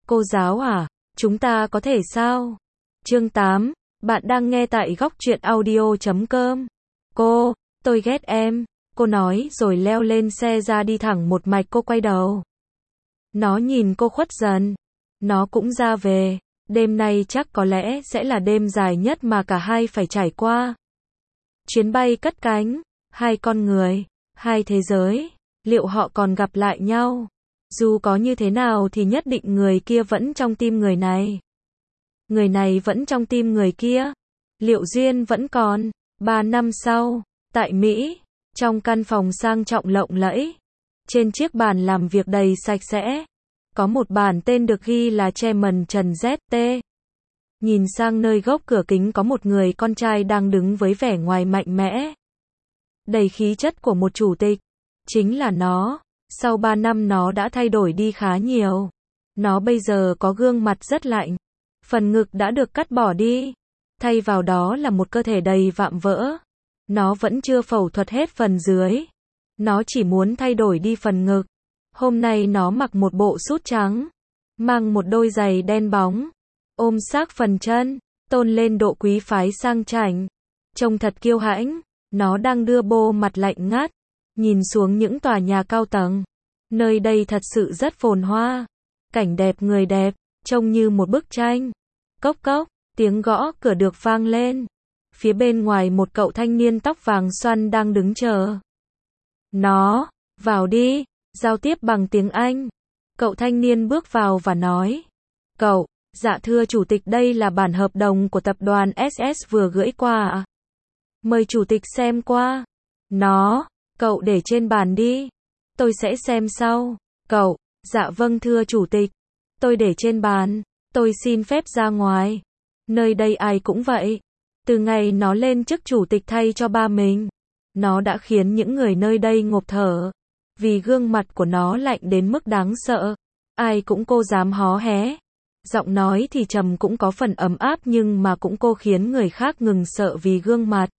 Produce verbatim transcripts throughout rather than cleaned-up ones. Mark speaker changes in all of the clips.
Speaker 1: Cô giáo à, chúng ta có thể sao? Chương tám, bạn đang nghe tại góc truyện audio chấm com. Cô, tôi ghét em, cô nói rồi leo lên xe ra đi thẳng một mạch. Cô quay đầu. Nó nhìn cô khuất dần. Nó cũng ra về. Đêm nay chắc có lẽ sẽ là đêm dài nhất mà cả hai phải trải qua. Chuyến bay cất cánh. Hai con người, hai thế giới. Liệu họ còn gặp lại nhau? Dù có như thế nào thì nhất định người kia vẫn trong tim người này. Người này vẫn trong tim người kia. Liệu duyên vẫn còn? Ba năm sau, tại Mỹ, trong căn phòng sang trọng lộng lẫy, trên chiếc bàn làm việc đầy sạch sẽ, có một bản tên được ghi là Chairman Trần dét tê. Nhìn sang nơi góc cửa kính có một người con trai đang đứng với vẻ ngoài mạnh mẽ, đầy khí chất của một chủ tịch. Chính là nó. Sau ba năm nó đã thay đổi đi khá nhiều. Nó bây giờ có gương mặt rất lạnh. Phần ngực đã được cắt bỏ đi. Thay vào đó là một cơ thể đầy vạm vỡ. Nó vẫn chưa phẫu thuật hết phần dưới. Nó chỉ muốn thay đổi đi phần ngực. Hôm nay nó mặc một bộ sút trắng, mang một đôi giày đen bóng, ôm sát phần chân, tôn lên độ quý phái sang chảnh. Trông thật kiêu hãnh. Nó đang đưa bô mặt lạnh ngắt, nhìn xuống những tòa nhà cao tầng. Nơi đây thật sự rất phồn hoa. Cảnh đẹp người đẹp, trông như một bức tranh. Cốc cốc, tiếng gõ cửa được vang lên. Phía bên ngoài một cậu thanh niên tóc vàng xoăn đang đứng chờ. Nó, vào đi, giao tiếp bằng tiếng Anh. Cậu thanh niên bước vào và nói. Cậu, dạ thưa chủ tịch, đây là bản hợp đồng của tập đoàn ét ét vừa gửi qua ạ. Mời chủ tịch xem qua. Nó, cậu để trên bàn đi. Tôi sẽ xem sau. Cậu, dạ vâng thưa chủ tịch. Tôi để trên bàn. Tôi xin phép ra ngoài. Nơi đây ai cũng vậy. Từ ngày nó lên chức chủ tịch thay cho ba mình, nó đã khiến những người nơi đây ngộp thở. Vì gương mặt của nó lạnh đến mức đáng sợ. Ai cũng cô dám hó hé. Giọng nói thì trầm cũng có phần ấm áp nhưng mà cũng cô khiến người khác ngừng sợ vì gương mặt.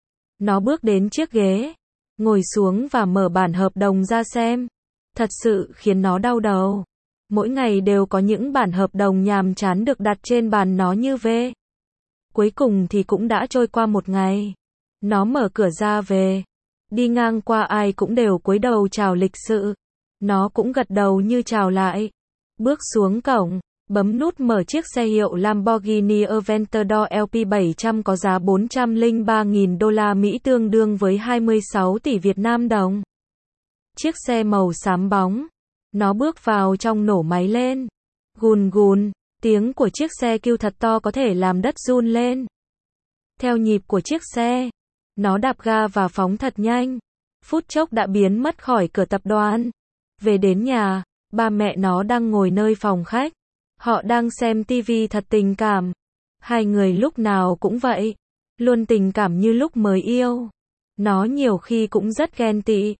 Speaker 1: Nó bước đến chiếc ghế, ngồi xuống và mở bản hợp đồng ra xem. Thật sự khiến nó đau đầu. Mỗi ngày đều có những bản hợp đồng nhàm chán được đặt trên bàn nó như ve. Cuối cùng thì cũng đã trôi qua một ngày. Nó mở cửa ra về. Đi ngang qua ai cũng đều cúi đầu chào lịch sự. Nó cũng gật đầu như chào lại. Bước xuống cổng, bấm nút mở chiếc xe hiệu Lamborghini Aventador lờ pê bảy trăm có giá bốn trăm lẻ ba nghìn đô la Mỹ tương đương với hai mươi sáu tỷ Việt Nam đồng. Chiếc xe màu xám bóng. Nó bước vào trong nổ máy lên. Gùn gùn, tiếng của chiếc xe kêu thật to có thể làm đất run lên. Theo nhịp của chiếc xe, nó đạp ga và phóng thật nhanh. Phút chốc đã biến mất khỏi cửa tập đoàn. Về đến nhà, ba mẹ nó đang ngồi nơi phòng khách. Họ đang xem tivi thật tình cảm. Hai người lúc nào cũng vậy. Luôn tình cảm như lúc mới yêu. Nó nhiều khi cũng rất ghen tị.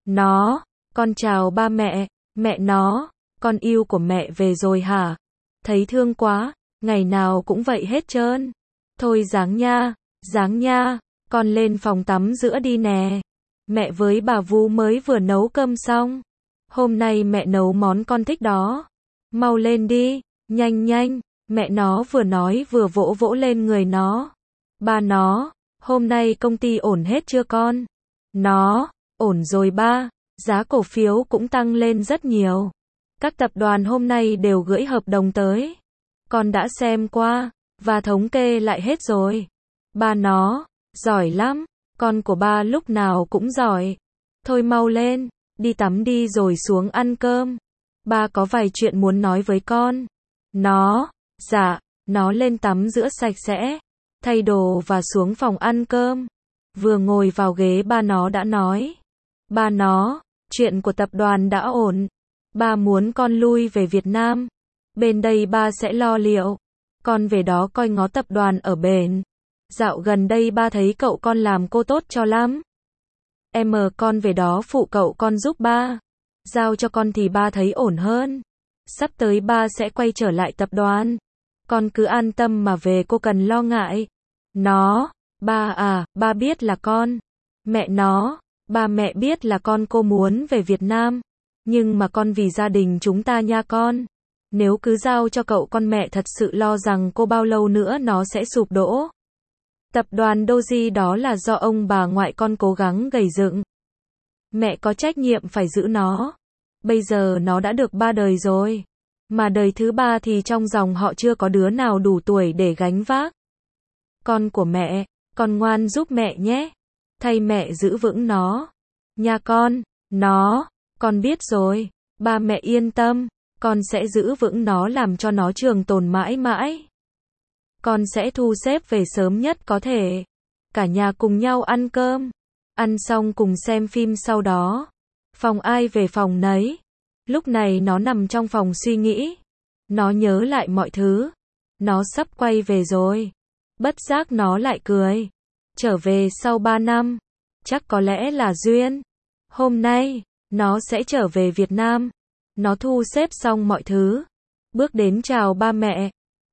Speaker 1: Nó, con chào ba mẹ. Mẹ nó, con yêu của mẹ về rồi hả? Thấy thương quá, ngày nào cũng vậy hết trơn. Thôi dáng nha, dáng nha, con lên phòng tắm giữa đi nè. Mẹ với bà Vú mới vừa nấu cơm xong. Hôm nay mẹ nấu món con thích đó. Mau lên đi, nhanh nhanh. Mẹ nó vừa nói vừa vỗ vỗ lên người nó. Ba nó, hôm nay công ty ổn hết chưa con? Nó, ổn rồi ba. Giá cổ phiếu cũng tăng lên rất nhiều. Các tập đoàn hôm nay đều gửi hợp đồng tới. Con đã xem qua, và thống kê lại hết rồi. Ba nó, giỏi lắm. Con của ba lúc nào cũng giỏi. Thôi mau lên, đi tắm đi rồi xuống ăn cơm. Ba có vài chuyện muốn nói với con. Nó, dạ, nó lên tắm rửa sạch sẽ, thay đồ và xuống phòng ăn cơm. Vừa ngồi vào ghế ba nó đã nói. Ba nó, chuyện của tập đoàn đã ổn. Ba muốn con lui về Việt Nam. Bên đây ba sẽ lo liệu. Con về đó coi ngó tập đoàn ở bển. Dạo gần đây ba thấy cậu con làm cô tốt cho lắm. Em con về đó phụ cậu con giúp ba. Giao cho con thì ba thấy ổn hơn. Sắp tới ba sẽ quay trở lại tập đoàn. Con cứ an tâm mà về, cô cần lo ngại. Nó, ba à, ba biết là con. Mẹ nó, ba mẹ biết là con cô muốn về Việt Nam. Nhưng mà con vì gia đình chúng ta nha con. Nếu cứ giao cho cậu con mẹ thật sự lo rằng cô bao lâu nữa nó sẽ sụp đổ. Tập đoàn Doji đó là do ông bà ngoại con cố gắng gầy dựng. Mẹ có trách nhiệm phải giữ nó. Bây giờ nó đã được ba đời rồi. Mà đời thứ ba thì trong dòng họ chưa có đứa nào đủ tuổi để gánh vác. Con của mẹ, con ngoan giúp mẹ nhé. Thay mẹ giữ vững nó. Nha con, nó, con biết rồi. Ba mẹ yên tâm, con sẽ giữ vững nó làm cho nó trường tồn mãi mãi. Con sẽ thu xếp về sớm nhất có thể. Cả nhà cùng nhau ăn cơm. Ăn xong cùng xem phim sau đó. Phòng ai về phòng nấy. Lúc này nó nằm trong phòng suy nghĩ. Nó nhớ lại mọi thứ. Nó sắp quay về rồi. Bất giác nó lại cười. Trở về sau ba năm. Chắc có lẽ là duyên. Hôm nay, nó sẽ trở về Việt Nam. Nó thu xếp xong mọi thứ. Bước đến chào ba mẹ.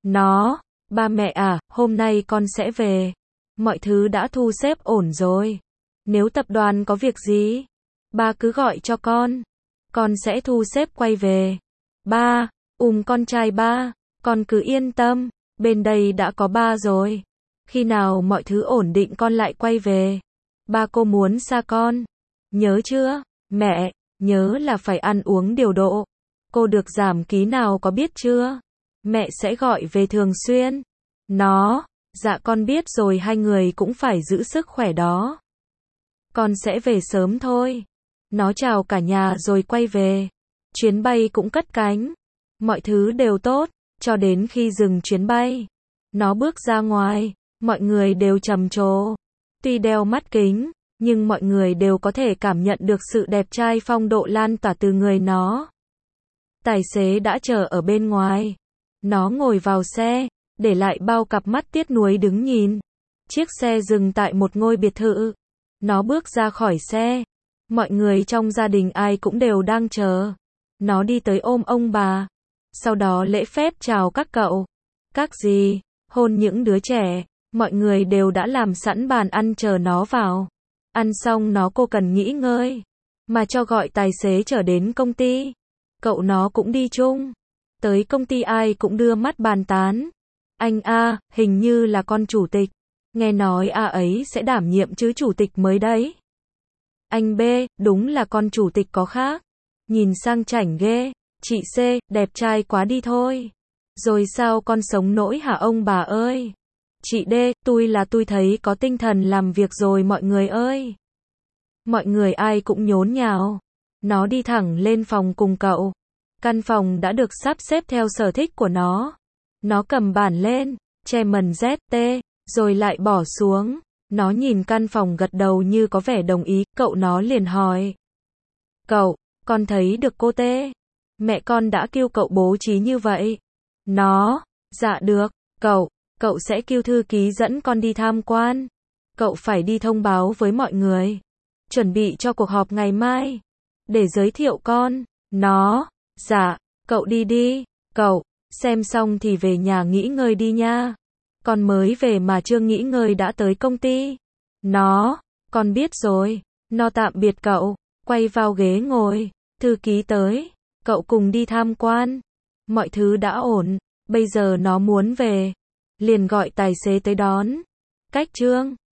Speaker 1: Nó, ba mẹ à, hôm nay con sẽ về. Mọi thứ đã thu xếp ổn rồi. Nếu tập đoàn có việc gì, ba cứ gọi cho con. Con sẽ thu xếp quay về. Ba, ùm con trai ba, con cứ yên tâm, bên đây đã có ba rồi. Khi nào mọi thứ ổn định con lại quay về. Ba cô muốn xa con. Nhớ chưa? Mẹ, nhớ là phải ăn uống điều độ. Cô được giảm ký nào có biết chưa? Mẹ sẽ gọi về thường xuyên. Nó, dạ con biết rồi, hai người cũng phải giữ sức khỏe đó. Con sẽ về sớm thôi. Nó chào cả nhà rồi quay về. Chuyến bay cũng cất cánh. Mọi thứ đều tốt, cho đến khi dừng chuyến bay. Nó bước ra ngoài, mọi người đều trầm trồ. Tuy đeo mắt kính, nhưng mọi người đều có thể cảm nhận được sự đẹp trai phong độ lan tỏa từ người nó. Tài xế đã chờ ở bên ngoài. Nó ngồi vào xe, để lại bao cặp mắt tiếc nuối đứng nhìn. Chiếc xe dừng tại một ngôi biệt thự. Nó bước ra khỏi xe. Mọi người trong gia đình ai cũng đều đang chờ. Nó đi tới ôm ông bà. Sau đó lễ phép chào các cậu. Các dì, hôn những đứa trẻ. Mọi người đều đã làm sẵn bàn ăn chờ nó vào. Ăn xong nó cô cần nghỉ ngơi. Mà cho gọi tài xế chở đến công ty. Cậu nó cũng đi chung. Tới công ty ai cũng đưa mắt bàn tán. Anh A, hình như là con chủ tịch. Nghe nói A ấy sẽ đảm nhiệm chứ chủ tịch mới đấy. Anh B, đúng là con chủ tịch có khác. Nhìn sang chảnh ghê. Chị C, đẹp trai quá đi thôi. Rồi sao con sống nỗi hả ông bà ơi. Chị D, tôi là tôi thấy có tinh thần làm việc rồi mọi người ơi. Mọi người ai cũng nhốn nháo. Nó đi thẳng lên phòng cùng cậu. Căn phòng đã được sắp xếp theo sở thích của nó. Nó cầm bản lên, che mần Z T, rồi lại bỏ xuống. Nó nhìn căn phòng gật đầu như có vẻ đồng ý. Cậu nó liền hỏi. Cậu, con thấy được cô T. Mẹ con đã kêu cậu bố trí như vậy. Nó, dạ được. Cậu, cậu sẽ kêu thư ký dẫn con đi tham quan. Cậu phải đi thông báo với mọi người. Chuẩn bị cho cuộc họp ngày mai. Để giới thiệu con. Nó, dạ, cậu đi đi. Cậu, xem xong thì về nhà nghỉ ngơi đi nha. Con mới về mà chưa nghỉ ngơi đã tới công ty. Nó, con biết rồi. Nó tạm biệt cậu, quay vào ghế ngồi. Thư ký tới, cậu cùng đi tham quan. Mọi thứ đã ổn, bây giờ nó muốn về. Liền gọi tài xế tới đón. Cách Trương.